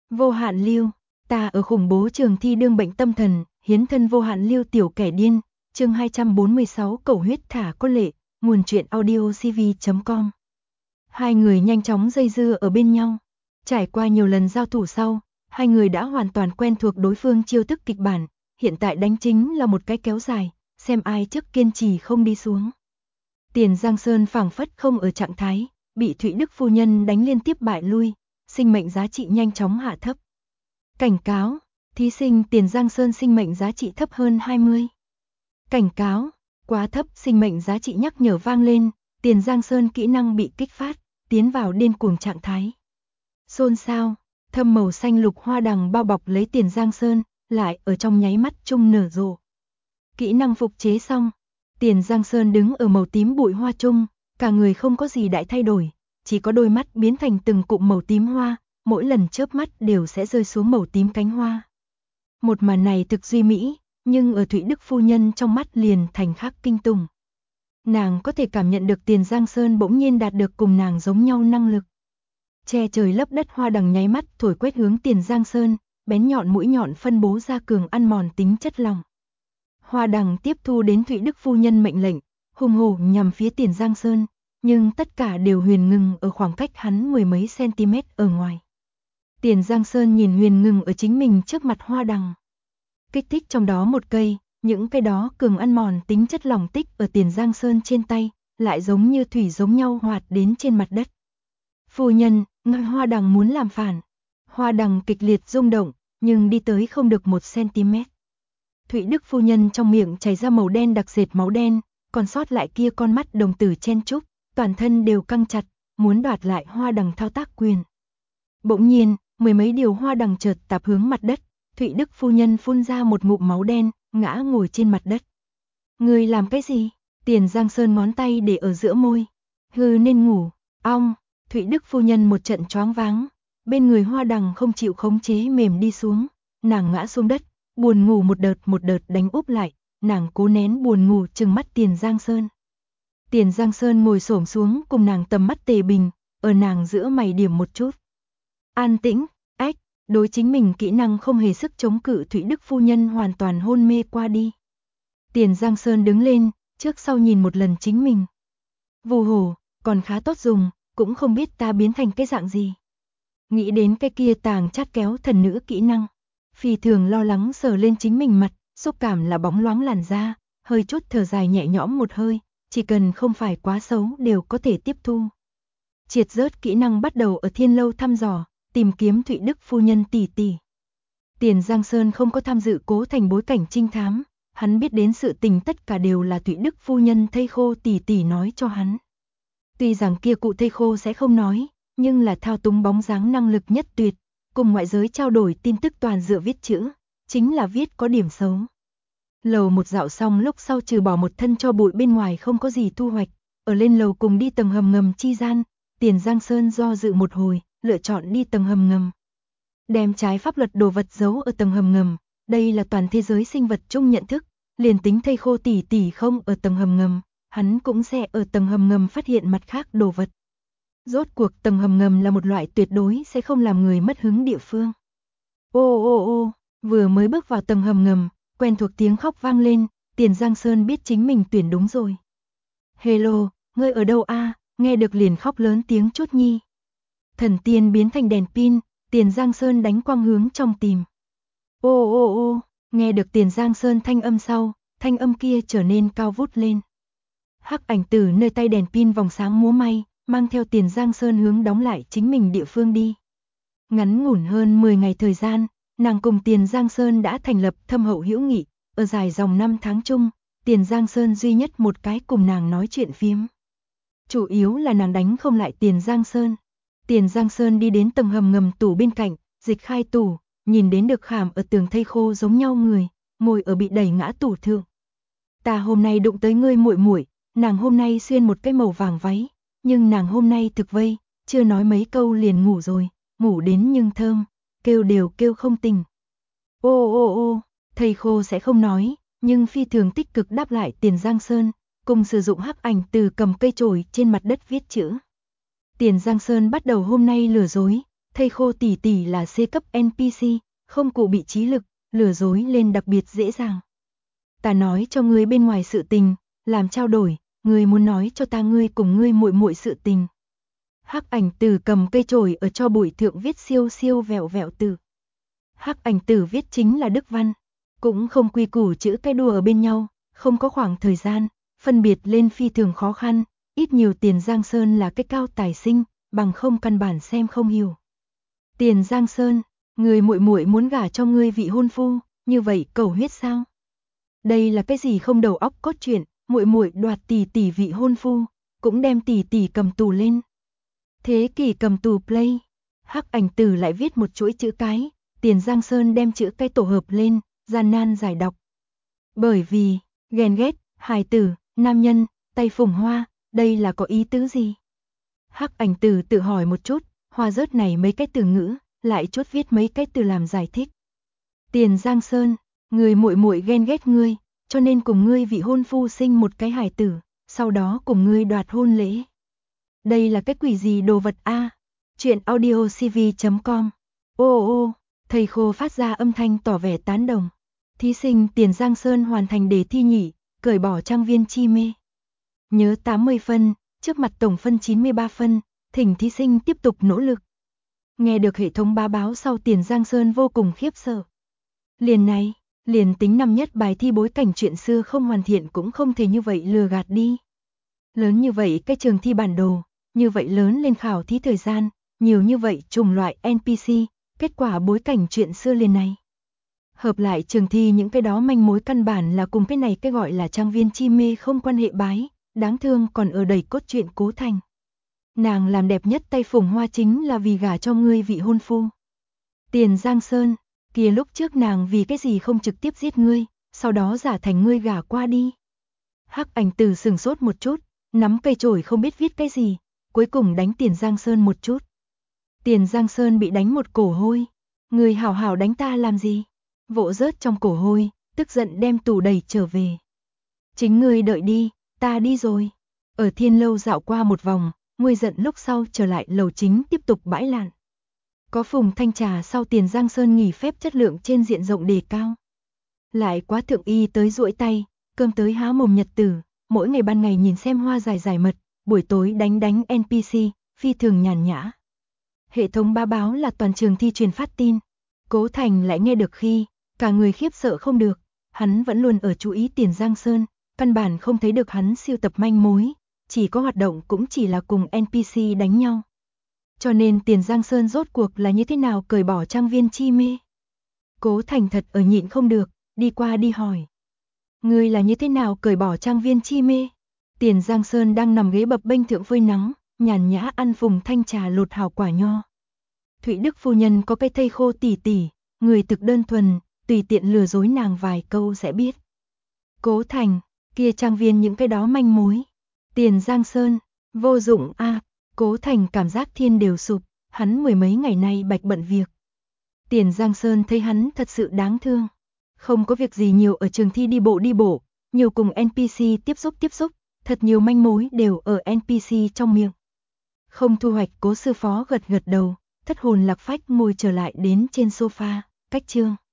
Vô hạn lưu, ta ở khủng bố trường thi đương bệnh tâm thần, hiến thân vô hạn lưu tiểu kẻ điên, chương 246 cầu huyết thả có lệ, nguồn truyện audio cv.com. Hai người nhanh chóng dây dưa ở bên nhau. Trải qua nhiều lần giao thủ sau, hai người đã hoàn toàn quen thuộc đối phương chiêu thức kịch bản, hiện tại đánh chính là một cái kéo dài, xem ai trước kiên trì không đi xuống. Tiền Giang Sơn phảng phất không ở trạng thái, bị Thụy Đức phu nhân đánh liên tiếp bại lui, sinh mệnh giá trị nhanh chóng hạ thấp. Cảnh cáo, thí sinh Tiền Giang Sơn sinh mệnh giá trị thấp hơn 20. Cảnh cáo, quá thấp, sinh mệnh giá trị nhắc nhở vang lên, Tiền Giang Sơn kỹ năng bị kích phát, tiến vào điên cuồng trạng thái. Xôn xao, thâm màu xanh lục hoa đằng bao bọc lấy Tiền Giang Sơn, lại ở trong nháy mắt trung nở rộ. Kỹ năng phục chế xong, Tiền Giang Sơn đứng ở màu tím bụi hoa trung, cả người không có gì đại thay đổi, chỉ có đôi mắt biến thành từng cụm màu tím hoa, mỗi lần chớp mắt đều sẽ rơi xuống màu tím cánh hoa. Một màn này thực duy mỹ, nhưng ở Thụy Đức phu nhân trong mắt liền thành khắc kinh tủng. Nàng có thể cảm nhận được Tiền Giang Sơn bỗng nhiên đạt được cùng nàng giống nhau năng lực. Che trời lấp đất hoa đằng nháy mắt thổi quét hướng Tiền Giang Sơn, bén nhọn mũi nhọn phân bố ra cường ăn mòn tính chất lòng. Hoa đằng tiếp thu đến Thụy Đức phu nhân mệnh lệnh, hùng hổ nhằm phía Tiền Giang Sơn, nhưng tất cả đều huyền ngừng ở khoảng cách hắn mười mấy cm ở ngoài. Tiền Giang Sơn nhìn huyền ngừng ở chính mình trước mặt hoa đằng. Kích thích trong đó một cây, những cây đó cường ăn mòn tính chất lỏng tích ở Tiền Giang Sơn trên tay, lại giống như thủy giống nhau hoạt đến trên mặt đất. Phu nhân, ngăn hoa đằng muốn làm phản. Hoa đằng kịch liệt rung động, nhưng đi tới không được 1 cm. Thụy Đức phu nhân trong miệng chảy ra màu đen đặc dệt máu đen, còn sót lại kia con mắt đồng tử chen chúc, toàn thân đều căng chặt, muốn đoạt lại hoa đằng thao tác quyền. Bỗng nhiên, mười mấy điều hoa đằng chợt tạp hướng mặt đất, Thụy Đức phu nhân phun ra một ngụm máu đen, ngã ngồi trên mặt đất. Người làm cái gì? Tiền Giang Sơn ngón tay để ở giữa môi. Hừ nên ngủ, ong, Thụy Đức phu nhân một trận choáng váng, bên người hoa đằng không chịu khống chế mềm đi xuống, nàng ngã xuống đất, buồn ngủ một đợt đánh úp lại, nàng cố nén buồn ngủ trừng mắt Tiền Giang Sơn. Tiền Giang Sơn ngồi xổm xuống cùng nàng tầm mắt tề bình, ở nàng giữa mày điểm một chút. An tĩnh, ách, đối chính mình kỹ năng không hề sức chống cự Thụy Đức phu nhân hoàn toàn hôn mê qua đi. Tiền Giang Sơn đứng lên, trước sau nhìn một lần chính mình. Vù hổ, còn khá tốt dùng, cũng không biết ta biến thành cái dạng gì. Nghĩ đến cái kia tàng chát kéo thần nữ kỹ năng, phi thường lo lắng sờ lên chính mình mặt, xúc cảm là bóng loáng làn da, hơi chút thở dài nhẹ nhõm một hơi, chỉ cần không phải quá xấu đều có thể tiếp thu. Triệt rớt kỹ năng bắt đầu ở Thiên Lâu thăm dò, tìm kiếm Thụy Đức phu nhân tỷ tỷ. Tiền Giang Sơn không có tham dự Cố Thành bối cảnh trinh thám, hắn biết đến sự tình tất cả đều là Thụy Đức phu nhân thây khô tỷ tỷ nói cho hắn. Tuy rằng kia cụ thây khô sẽ không nói, nhưng là thao túng bóng dáng năng lực nhất tuyệt, cùng ngoại giới trao đổi tin tức toàn dựa viết chữ, chính là viết có điểm xấu. Lầu một dạo xong lúc sau trừ bỏ một thân cho bụi bên ngoài không có gì thu hoạch, ở lên lầu cùng đi tầng hầm ngầm chi gian, Tiền Giang Sơn do dự một hồi, lựa chọn đi tầng hầm ngầm. Đem trái pháp luật đồ vật giấu ở tầng hầm ngầm, đây là toàn thế giới sinh vật chung nhận thức, liền tính thây khô tỷ tỷ không ở tầng hầm ngầm, hắn cũng sẽ ở tầng hầm ngầm phát hiện mặt khác đồ vật. Rốt cuộc tầng hầm ngầm là một loại tuyệt đối sẽ không làm người mất hứng địa phương. Ô ô ô, vừa mới bước vào tầng hầm ngầm, quen thuộc tiếng khóc vang lên, Tiền Giang Sơn biết chính mình tuyển đúng rồi. Hello, ngươi ở đâu a? Nghe được liền khóc lớn tiếng chút nhi. Thần tiên biến thành đèn pin, Tiền Giang Sơn đánh quang hướng trong tìm. Ô ô ô, nghe được Tiền Giang Sơn thanh âm sau, thanh âm kia trở nên cao vút lên. Hắc ảnh tử nơi tay đèn pin vòng sáng múa may, mang theo Tiền Giang Sơn hướng đóng lại chính mình địa phương đi. Ngắn ngủn hơn 10 ngày thời gian, nàng cùng Tiền Giang Sơn đã thành lập thâm hậu hữu nghị, ở dài dòng 5 tháng chung, Tiền Giang Sơn duy nhất một cái cùng nàng nói chuyện phiếm. Chủ yếu là nàng đánh không lại Tiền Giang Sơn. Tiền Giang Sơn đi đến tầng hầm ngầm tủ bên cạnh, dịch khai tủ, nhìn đến được khảm ở tường thây khô giống nhau người, ngồi ở bị đẩy ngã tủ thượng. Ta hôm nay đụng tới ngươi muội muội, nàng hôm nay xuyên một cái màu vàng váy, nhưng nàng hôm nay thực vây, chưa nói mấy câu liền ngủ rồi, ngủ đến nhưng thơm, kêu đều kêu không tỉnh. Ô ô ô, thầy khô sẽ không nói, nhưng phi thường tích cực đáp lại Tiền Giang Sơn, cùng sử dụng hắc ảnh từ cầm cây chổi trên mặt đất viết chữ. Tiền Giang Sơn bắt đầu hôm nay lừa dối, thầy khô tỷ tỷ là C cấp NPC, không cụ bị trí lực, lừa dối lên đặc biệt dễ dàng. Ta nói cho ngươi bên ngoài sự tình, làm trao đổi, ngươi muốn nói cho ta ngươi cùng ngươi muội muội sự tình. Hắc ảnh tử cầm cây chổi ở cho bụi thượng viết siêu siêu vẹo vẹo từ. Hắc ảnh tử viết chính là đức văn, cũng không quy củ chữ cái đùa ở bên nhau, không có khoảng thời gian, phân biệt lên phi thường khó khăn, ít nhiều Tiền Giang Sơn là cái cao tài sinh, bằng không căn bản xem không hiểu. Tiền Giang Sơn, người muội muội muốn gả cho ngươi vị hôn phu, như vậy cầu huyết sao? Đây là cái gì không đầu óc cốt truyện, muội muội đoạt tỷ tỷ vị hôn phu, cũng đem tỷ tỷ cầm tù lên. Thế kỷ cầm tù play, Hắc ảnh tử lại viết một chuỗi chữ cái, Tiền Giang Sơn đem chữ cái tổ hợp lên, gian nan giải đọc. Bởi vì, ghen ghét, hài tử, nam nhân, tay phủng hoa, đây là có ý tứ gì? Hắc ảnh tử tự hỏi một chút, hoa rớt này mấy cái từ ngữ, lại chốt viết mấy cái từ làm giải thích. Tiền Giang Sơn, người muội muội ghen ghét ngươi, cho nên cùng ngươi vị hôn phu sinh một cái hài tử, sau đó cùng ngươi đoạt hôn lễ. Đây là cái quỷ gì đồ vật a? Chuyện audiocv.com. Ô ô, thầy khô phát ra âm thanh tỏ vẻ tán đồng. Thí sinh Tiền Giang Sơn hoàn thành đề thi nhỉ, cởi bỏ trang viên chi mê. Nhớ 80 phân, trước mặt tổng phân 93 phân, thỉnh thí sinh tiếp tục nỗ lực. Nghe được hệ thống báo sau Tiền Giang Sơn vô cùng khiếp sợ. Liền tính năm nhất bài thi bối cảnh chuyện xưa không hoàn thiện cũng không thể như vậy lừa gạt đi. Lớn như vậy cái trường thi bản đồ, như vậy lớn lên khảo thí thời gian, nhiều như vậy chủng loại NPC, kết quả bối cảnh chuyện xưa liền này. Hợp lại trường thi những cái đó manh mối căn bản là cùng cái này cái gọi là trang viên chi mê không quan hệ bái, đáng thương còn ở đầy cốt truyện Cố Thành. Nàng làm đẹp nhất tay phủng hoa chính là vì gả cho ngươi vị hôn phu. Tiền Giang Sơn, kia lúc trước nàng vì cái gì không trực tiếp giết ngươi, sau đó giả thành ngươi gả qua đi. Hắc ảnh tử sừng sốt một chút, nắm cây chổi không biết viết cái gì, cuối cùng đánh Tiền Giang Sơn một chút. Tiền Giang Sơn bị đánh một cổ hôi, người hảo hảo đánh ta làm gì? Vỗ rớt trong cổ hôi, tức giận đem tủ đẩy trở về. Chính ngươi đợi đi, ta đi rồi. Ở Thiên Lâu dạo qua một vòng, nguôi giận lúc sau trở lại lầu chính tiếp tục bãi lạn. Có Phùng Thanh Trà sau Tiền Giang Sơn nghỉ phép chất lượng trên diện rộng đề cao. Lại quá thượng y tới duỗi tay, cơm tới há mồm nhật tử, mỗi ngày ban ngày nhìn xem hoa giải mật, buổi tối đánh NPC, phi thường nhàn nhã. Hệ thống báo là toàn trường thi truyền phát tin. Cố Thành lại nghe được khi, cả người khiếp sợ không được, hắn vẫn luôn ở chú ý Tiền Giang Sơn, căn bản không thấy được hắn siêu tập manh mối, chỉ có hoạt động cũng chỉ là cùng NPC đánh nhau. Cho nên Tiền Giang Sơn rốt cuộc là như thế nào cởi bỏ trang viên chi mê? Cố Thành thật ở nhịn không được, đi qua đi hỏi. Ngươi là như thế nào cởi bỏ trang viên chi mê? Tiền Giang Sơn đang nằm ghế bập bênh thượng phơi nắng, nhàn nhã ăn Phùng Thanh Trà lột hào quả nho. Thụy Đức phu nhân có cây thây khô tỉ tỉ, người thực đơn thuần, tùy tiện lừa dối nàng vài câu sẽ biết. Cố Thành, kia trang viên những cái đó manh mối. Tiền Giang Sơn, vô dụng a. Cố Thành cảm giác thiên đều sụp, hắn mười mấy ngày nay bạch bận việc. Tiền Giang Sơn thấy hắn thật sự đáng thương. Không có việc gì nhiều ở trường thi đi bộ, nhiều cùng NPC tiếp xúc, thật nhiều manh mối đều ở NPC trong miệng. Không thu hoạch Cố sư phó gật đầu, thất hồn lạc phách ngồi trở lại đến trên sofa, cách chương.